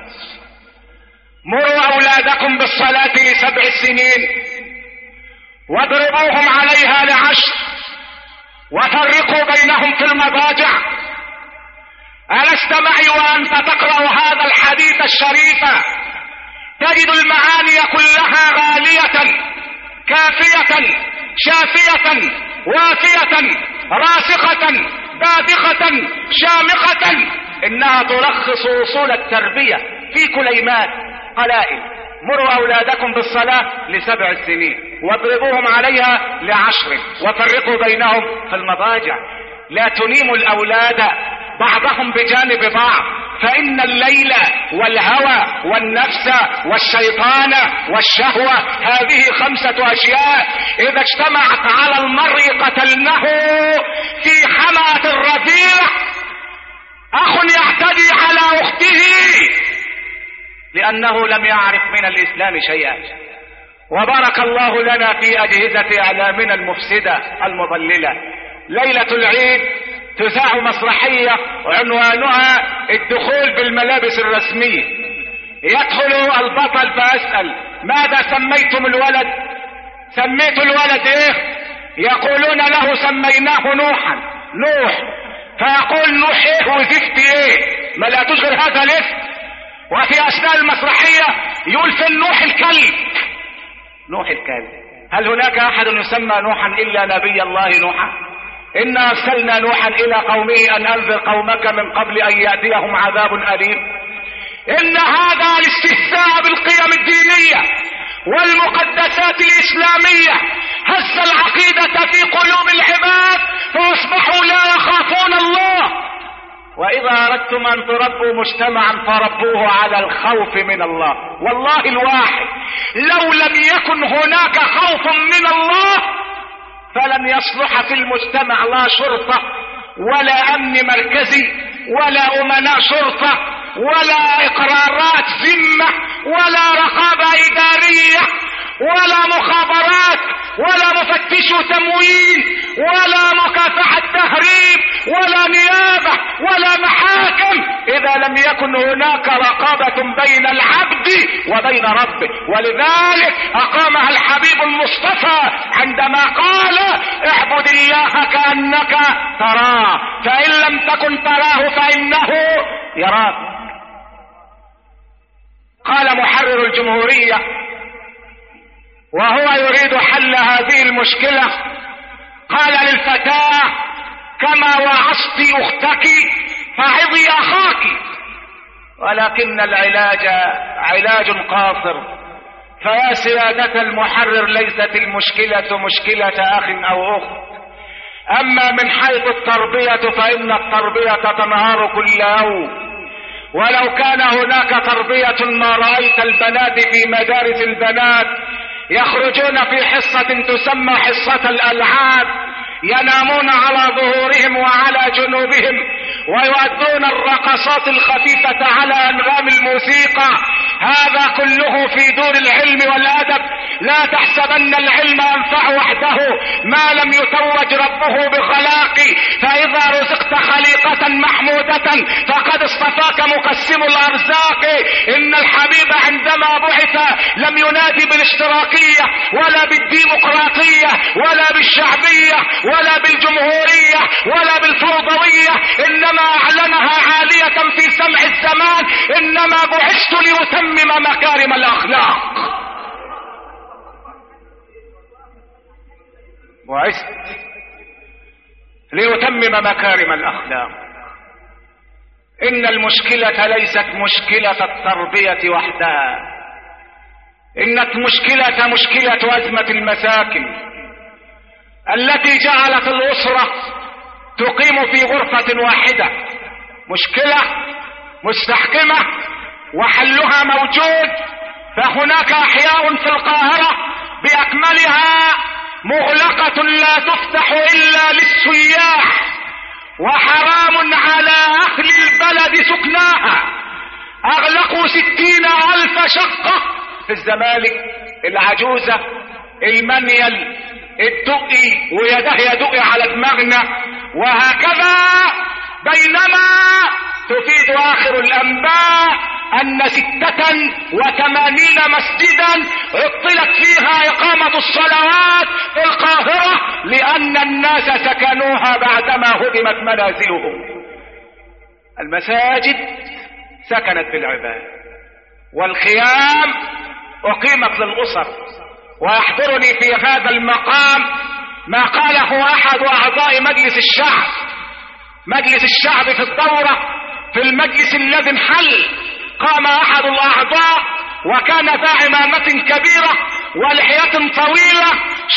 مروا أولادكم بالصلاة ل7 سنين واضربوهم عليها ل10 وفرقوا بينهم في المضاجع؟ ألست معي وأنت تقرأ هذا الحديث الشريف تجد المعاني كلها غالية كافية شافية وافية راسخة بادخة شامخة، إنها تلخص أصول التربية في كلمات قلائل: مروا أولادكم بالصلاة ل7 سنين واضربوهم عليها ل10 وفرقوا بينهم في المضاجع. لا تنيموا الأولاد بعضهم بجانب بعض، فإن الليل والهوى والنفس والشيطان والشهوة هذه 5 أشياء إذا اجتمعت على المرء قتلنه في حماة الرفيع. أخ يعتدي على أخته لأنه لم يعرف من الإسلام شيئا. وبارك الله لنا في أجهزة إعلامنا المفسدة المضللة. ليلة العيد تذاع مسرحية عنوانها الدخول بالملابس الرسمية. يدخل البطل فأسأل: ماذا سميتم الولد؟ سميت الولد ايه؟ يقولون له: سميناه نوحا. نوح. فيقول: نوح ايه وزفت ايه؟ ما لا تشغل هذا الاسم. وفي اثناء المسرحية يقول: في النوح الكلب. نوح الكلب. هل هناك احد يسمى نوحا الا نبي الله نوحا؟ إنا أرسلنا نوحا إلى قومه أن أنذر قومك من قبل أن يأتيهم عذاب أليم. إن هذا الاستهزاء بالقيم الدينية والمقدسات الإسلامية هز العقيدة في قلوب العباد فأصبحوا لا يخافون الله. وإذا أردتم أن تربوا مجتمعا فربوه على الخوف من الله. والله الواحد لو لم يكن هناك خوف من الله فلن يصلح في المجتمع لا شرطة ولا أمن مركزي ولا أمناء شرطة ولا إقرارات ذمة ولا رقابة إدارية ولا مخابرات ولا مفتشو تموين ولا مكافحة تهريب ولا نيابة ولا محاكم إذا لم يكن هناك رقابة بين العبد وبين ربه. ولذلك أقامها الحبيب المصطفى عندما قال: اعبد الله كأنك تراه فإن لم تكن تراه فإنه يراك. قال محرر الجمهورية وهو يريد حل هذه المشكلة، قال للفتاة: كما وعظت أختك فعظي أخاك. ولكن العلاج علاج قاصر. فيا سيادة المحرر، ليست المشكلة مشكلة أخ أو أخت. أما من حيث التربية فإن التربية تنهار كل يوم. ولو كان هناك تربية ما رأيت البنات في مدارس البنات يخرجون في حصة تسمى حصة الألعاب، ينامون على ظهورهم وعلى جنوبهم ويؤدون الرقصات الخفيفة على أنغام الموسيقى. هذا كله في دور العلم والأدب، لا تحسبن العلم ينفع وحده ما لم يتوج ربه بخلاق، فإذا رزقت خليقة محمودة فقد اصطفاك مقسم الأرزاق. إن الحبيب عندما بعث لم ينادي بالاشتراكية ولا بالديمقراطية ولا بالشعبية ولا بالجمهورية ولا بالفوضوية، إنما أعلنها عالية في سمع الزمان: إنما بعثت لأتمم مكارم الأخلاق. بعثت لأتمم مكارم الأخلاق. إن المشكلة ليست مشكلة التربية وحدها، إن المشكلة مشكلة أزمة المساكن التي جعلت الأسرة تقيم في غرفة واحدة. مشكلة مستحكمة وحلها موجود. فهناك أحياء في القاهرة بأكملها مغلقة لا تفتح إلا للسياح، وحرام على أهل البلد سكناها. أغلقوا 60,000 شقة في الزمالك، العجوزة، المنيل، الدقي، ويده يدقي على دماغنا، وهكذا. بينما تفيد آخر الأنباء أن 86 مسجدا عطلت فيها إقامة الصلوات في القاهرة لأن الناس سكنوها بعدما هدمت منازلهم. المساجد سكنت بالعباد، والخيام أقيمت للأسر. ويحضرني في هذا المقام ما قاله أحد أعضاء مجلس الشعب. مجلس الشعب في الدورة في المجلس الذي انحل قام أحد الأعضاء وكان ذا عمامة كبيرة ولحية طويلة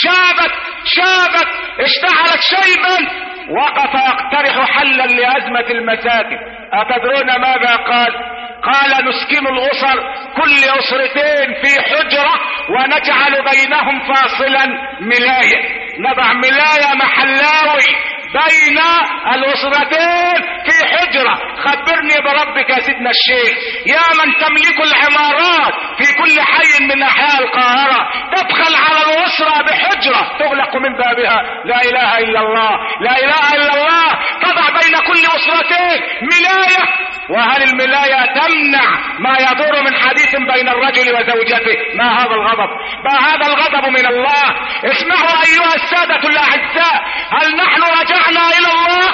شابت اشتعلت شيبا، وقف يقترح حلا لأزمة المساكن. أتدرون ماذا قال؟ قال: نسكن الأسر كل أسرتين في حجرة ونجعل بينهم فاصلا ملاية، نضع ملاية محلاوي بين الأسرتين في حجرة. خبرني بربك يا سيدنا الشيخ، يا من تملك العمارات في كل حي من أحياء القاهرة، تدخل على الأسرة بحجرة تغلق من بابها. لا إله إلا الله، لا إله إلا الله. تضع بين كل أسرتين ملاية، وهل الملاية تمنع ما يدور من حديث بين الرجل وزوجته؟ ما هذا الغضب؟ ما هذا الغضب من الله؟ اسمعوا أيها السادة الأعزاء، هل نحن رجعنا إلى الله؟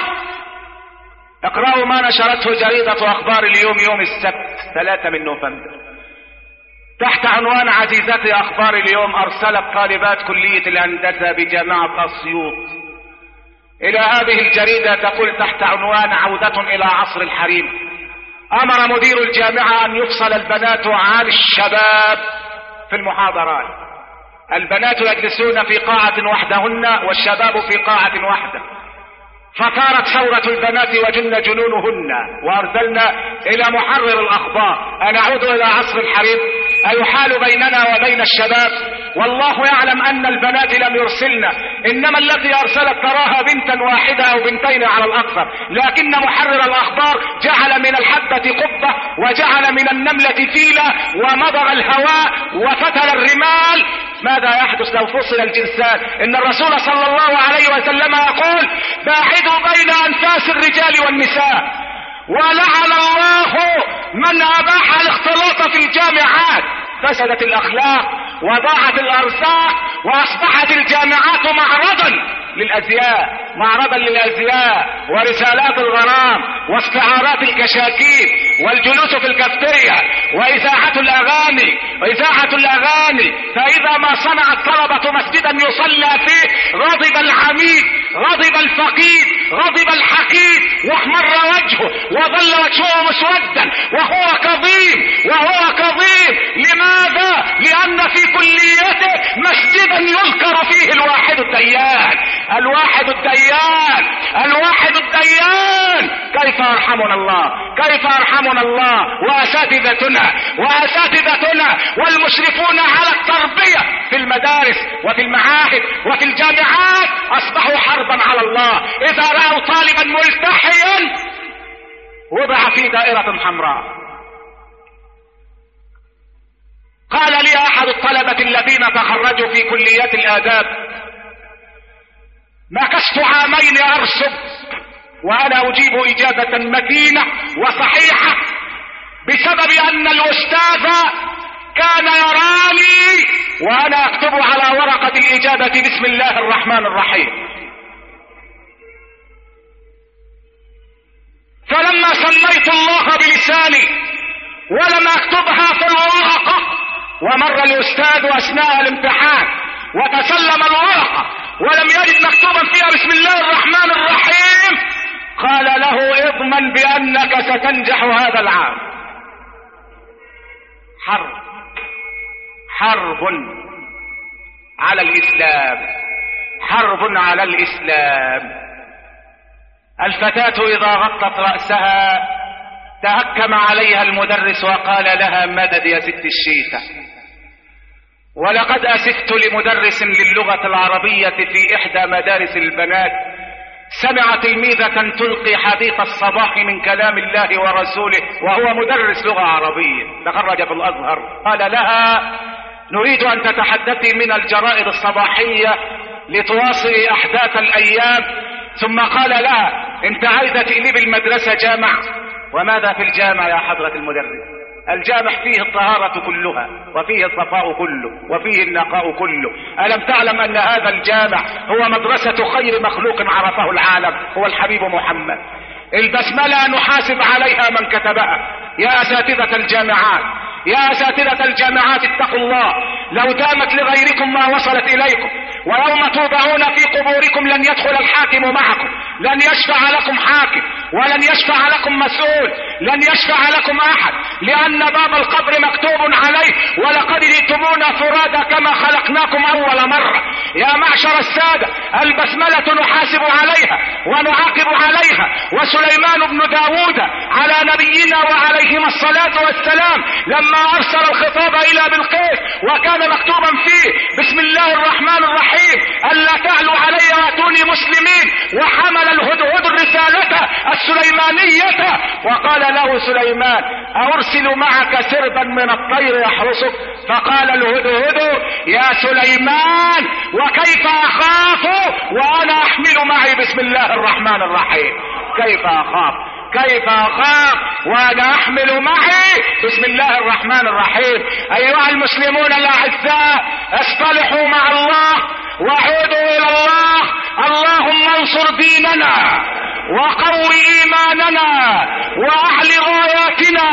اقرأوا ما نشرته جريدة أخبار اليوم يوم السبت 3 من نوفمبر تحت عنوان: عزيزتي أخبار اليوم أرسلت طالبات كلية الهندسة بجامعة أسيوط إلى هذه الجريدة تقول تحت عنوان: عودة إلى عصر الحريم. أمر مدير الجامعة أن يفصل البنات عن الشباب في المحاضرات. البنات يجلسون في قاعة وحدهن والشباب في قاعة واحدة. فثارت ثورة البنات وجن جنونهن، وأرسلنا إلى محرر الأخبار: أنعود إلى عصر الحريم؟ أيحال بيننا وبين الشباب؟ والله يعلم أن البنات لم يرسلنا، إنما التي أرسلت تراها بنتا واحدة أو بنتين على الأكثر، لكن محرر الأخبار جعل من الحبة قبة وجعل من النملة فيلة ومضغ الهواء وفتل الرمال. ماذا يحدث لو فصل الجنسان؟ إن الرسول صلى الله عليه وسلم يقول: باعدوا بين أنفاس الرجال والنساء. ولعن الله من أباح الاختلاط في الجامعات. فسدت الأخلاق وضاعت الأرزاق وأصبحت الجامعات معرضا للأزياء ورسالات الغرام واستعارات الكشاكيل والجلوس في الكافتيريا وإذاعة الأغاني. فإذا ما صنع الطلبة مسجدا يصلى فيه غضب العميد، غضب الفقيد، غضب الحقيد، واحمر وجهه وظل وجهه مسودا وهو كظيم. لماذا؟ لأن في كليته مسجدا يذكر فيه الواحد الديان. كيف أرحمنا الله وأساتذتنا والمشرفون على التربية في المدارس وفي المعاهد وفي الجامعات أصبحوا حربا على الله. إذا رأوا طالبا ملتحيا وضع في دائرة حمراء. قال لي احد الطلبة الذين تخرجوا في كليات الاداب: مكثت عامين ارسب وانا اجيب اجابة متينة وصحيحة بسبب ان الاستاذ كان يراني وانا اكتب على ورقة الاجابة بسم الله الرحمن الرحيم. فلما سميت الله بلساني ولم اكتبها في الورقة، ومر الاستاذ اثناء الامتحان وتسلم الورقة ولم يجد مكتوبا فيها بسم الله الرحمن الرحيم، قال له: اضمن بانك ستنجح هذا العام. حرب على الاسلام، حرب على الاسلام. الفتاة اذا غطت رأسها تهكم عليها المدرس وقال لها: مدد يا ست الشيخة. ولقد اسفت لمدرس للغة العربية في احدى مدارس البنات، سمع تلميذة تلقي حديث الصباح من كلام الله ورسوله وهو مدرس لغة عربية تخرج في الازهر، قال لها: نريد ان تتحدثي من الجرائد الصباحية لتواصلي احداث الايام. ثم قال لها: انت عايزة تقلبي المدرسة جامع؟ وماذا في الجامع يا حضرة المدرس؟ الجامع فيه الطهارة كلها وفيه الصفاء كله وفيه النقاء كله. ألم تعلم أن هذا الجامع هو مدرسة خير مخلوق عرفه العالم، هو الحبيب محمد. البسملة نحاسب عليها من كتبها. يا أساتذة الجامعات، يا أساتذة الجامعات، اتقوا الله، لو دامت لغيركم ما وصلت إليكم، ويوم توضعون في قبوركم لن يدخل الحاكم معكم، لن يشفع لكم حاكم ولن يشفع لكم مسؤول، لن يشفع لكم أحد، لأن باب القبر مكتوب عليه: ولقد جئتمونا فرادى كما خلقناكم أول مرة. يا معشر السادة، البسملة نحاسب عليها ونعاقب عليها. وسليمان بن داود على نبينا وعليهما الصلاة والسلام لما أرسل الخطاب إلى بلقيس وكان مكتوبا فيه بسم الله الرحمن الرحيم: ألا تعلوا علي وأتوني مسلمين، وحمل الهدهد الرسالة السليمانية وقال له سليمان: أرسل معك سربا من الطير يحرسك؟ فقال الهدهد: يا سليمان، وكيف أخاف وأنا أحمل معي بسم الله الرحمن الرحيم؟ كيف أخاف؟ كيف أخاف وأنا أحمل معي بسم الله الرحمن الرحيم؟ أيها المسلمون الأعزاء، اصطلحوا مع الله وعودوا إلى الله. اللهم انصر ديننا وقو إيماننا وأعل غاياتنا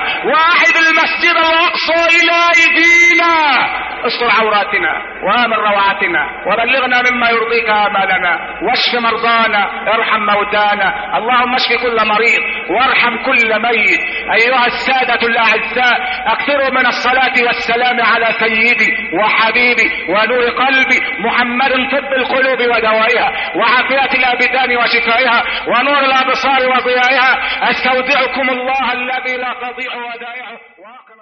وأعد المسجد الأقصى إلى أيدينا. استر عوراتنا وآمن روعاتنا وبلغنا مما يرضيك آمالنا، واشف مرضانا، ارحم موتانا، اللهم اشف كل مريض وارحم كل ميت. أيها السادة الأعزاء، أكثروا من الصلاة والسلام على سيدي وحبيبي ونور قلبي محمد، طب القلوب ودوائها وعافية الأبدان وشفائها ونور الأبصار وضيائها. أستودعكم الله الذي لا تضيع ودائعه.